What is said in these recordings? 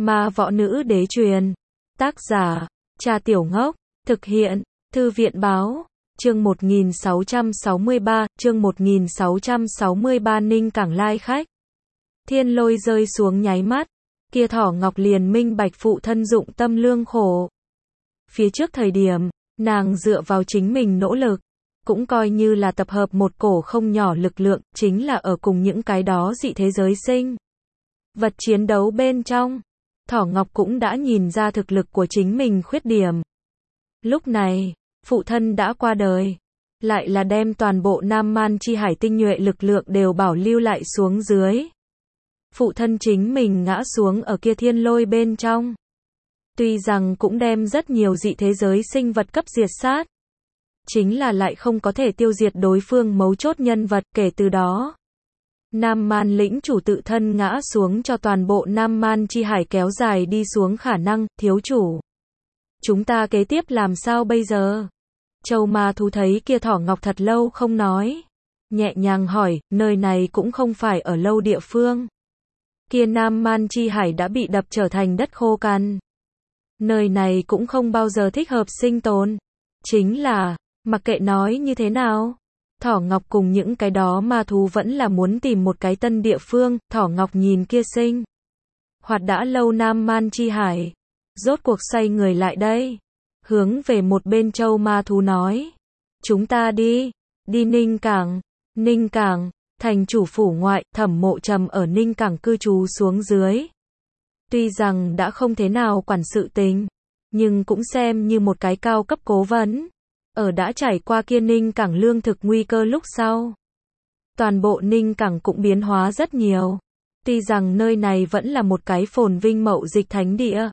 Ma võ nữ đế truyền. Tác giả, Cha Tiểu Ngốc. Thực hiện, Thư viện báo. Chương 1663, Ninh Cảng lai khách. Thiên lôi rơi xuống nháy mắt, kia thỏ ngọc liền minh bạch phụ thân dụng tâm lương khổ. Phía trước thời điểm, nàng dựa vào chính mình nỗ lực, cũng coi như là tập hợp một cổ không nhỏ lực lượng, chính là ở cùng những cái đó dị thế giới sinh vật chiến đấu bên trong. Thỏ ngọc cũng đã nhìn ra thực lực của chính mình khuyết điểm. Lúc này, phụ thân đã qua đời, lại là đem toàn bộ Nam Man chi hải tinh nhuệ lực lượng đều bảo lưu lại xuống dưới. Phụ thân chính mình ngã xuống ở kia thiên lôi bên trong. Tuy rằng cũng đem rất nhiều dị thế giới sinh vật cấp diệt sát, chính là lại không có thể tiêu diệt đối phương mấu chốt nhân vật. Kể từ đó, Nam Man lĩnh chủ tự thân ngã xuống cho toàn bộ Nam Man chi hải kéo dài đi xuống khả năng. Thiếu chủ, chúng ta kế tiếp làm sao bây giờ? Châu Ma Thú thấy kia thỏ ngọc thật lâu không nói, nhẹ nhàng hỏi, nơi này cũng không phải ở lâu địa phương. Kia Nam Man chi hải đã bị đập trở thành đất khô cằn. Nơi này cũng không bao giờ thích hợp sinh tồn. Chính là, mặc kệ nói như thế nào, thỏ ngọc cùng những cái đó ma thú vẫn là muốn tìm một cái tân địa phương. Thỏ ngọc nhìn kia sinh hoạt đã lâu Nam Man chi hải, rốt cuộc xoay người lại đây, hướng về một bên Châu Ma Thú nói, chúng ta đi Ninh Cảng. Ninh Cảng, thành chủ phủ ngoại. Thẩm Mộ Trầm ở Ninh Cảng cư trú xuống dưới. Tuy rằng đã không thế nào quản sự tình, nhưng cũng xem như một cái cao cấp cố vấn. Ở đã trải qua kia Ninh Cảng lương thực nguy cơ lúc sau, toàn bộ Ninh Cảng cũng biến hóa rất nhiều. Tuy rằng nơi này vẫn là một cái phồn vinh mậu dịch thánh địa,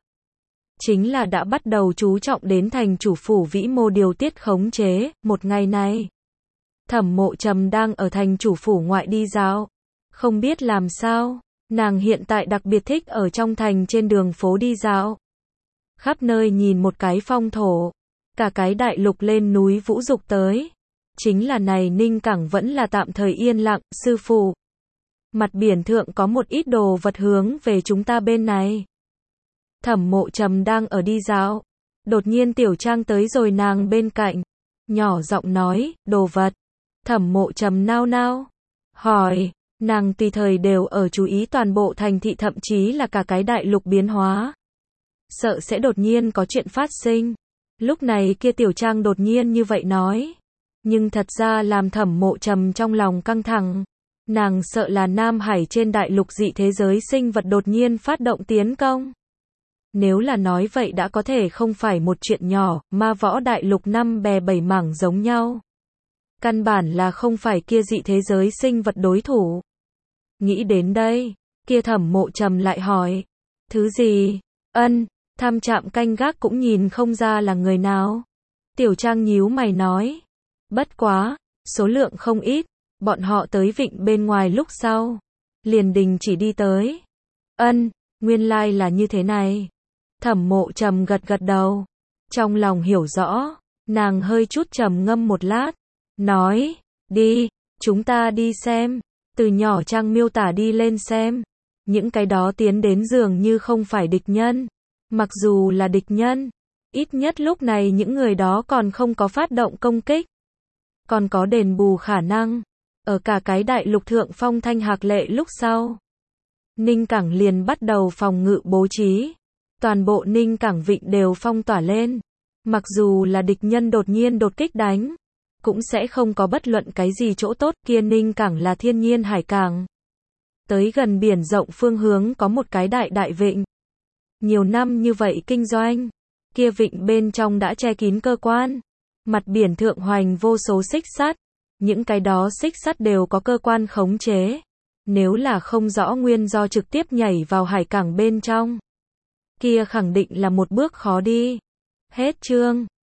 chính là đã bắt đầu chú trọng đến thành chủ phủ vĩ mô điều tiết khống chế. Một ngày này, Thẩm Mộ Trầm đang ở thành chủ phủ ngoại đi dạo. Không biết làm sao, nàng hiện tại đặc biệt thích ở trong thành trên đường phố đi dạo. Khắp nơi nhìn một cái phong thổ, cả cái đại lục lên núi vũ dục tới. Chính là này Ninh Cảng vẫn là tạm thời yên lặng. Sư phụ, mặt biển thượng có một ít đồ vật hướng về chúng ta bên này. Thẩm Mộ Trầm đang ở đi dạo, đột nhiên Tiểu Trang tới rồi nàng bên cạnh, nhỏ giọng nói, đồ vật. Thẩm Mộ Trầm nao nao, hỏi, nàng tùy thời đều ở chú ý toàn bộ thành thị, thậm chí là cả cái đại lục biến hóa, sợ sẽ đột nhiên có chuyện phát sinh. Lúc này kia Tiểu Trang đột nhiên như vậy nói, nhưng thật ra làm Thẩm Mộ Trầm trong lòng căng thẳng. Nàng sợ là Nam Hải trên đại lục dị thế giới sinh vật đột nhiên phát động tiến công. Nếu là nói vậy đã có thể không phải một chuyện nhỏ. Ma võ đại lục năm bè bảy mảng giống nhau, căn bản là không phải kia dị thế giới sinh vật đối thủ. Nghĩ đến đây, kia Thẩm Mộ Trầm lại hỏi, thứ gì? Ân, tham trạm canh gác cũng nhìn không ra là người nào. Tiểu Trang nhíu mày nói, bất quá, số lượng không ít. Bọn họ tới vịnh bên ngoài lúc sau, liền đình chỉ đi tới. Ân, nguyên lai là như thế này. Thẩm Mộ Trầm gật gật đầu, trong lòng hiểu rõ. Nàng hơi chút trầm ngâm một lát, nói, đi, chúng ta đi xem. Từ nhỏ Trang miêu tả đi lên xem, những cái đó tiến đến dường như không phải địch nhân. Mặc dù là địch nhân, ít nhất lúc này những người đó còn không có phát động công kích, còn có đền bù khả năng. Ở cả cái đại lục thượng phong thanh hạc lệ lúc sau, Ninh Cảng liền bắt đầu phòng ngự bố trí. Toàn bộ Ninh Cảng vịnh đều phong tỏa lên. Mặc dù là địch nhân đột nhiên đột kích đánh, cũng sẽ không có bất luận cái gì chỗ tốt. Kia Ninh Cảng là thiên nhiên hải cảng, tới gần biển rộng phương hướng có một cái đại vịnh. Nhiều năm như vậy kinh doanh, kia vịnh bên trong đã che kín cơ quan. Mặt biển thượng hoành vô số xích sắt. Những cái đó xích sắt đều có cơ quan khống chế. Nếu là không rõ nguyên do trực tiếp nhảy vào hải cảng bên trong, kia khẳng định là một bước khó đi. Hết chương.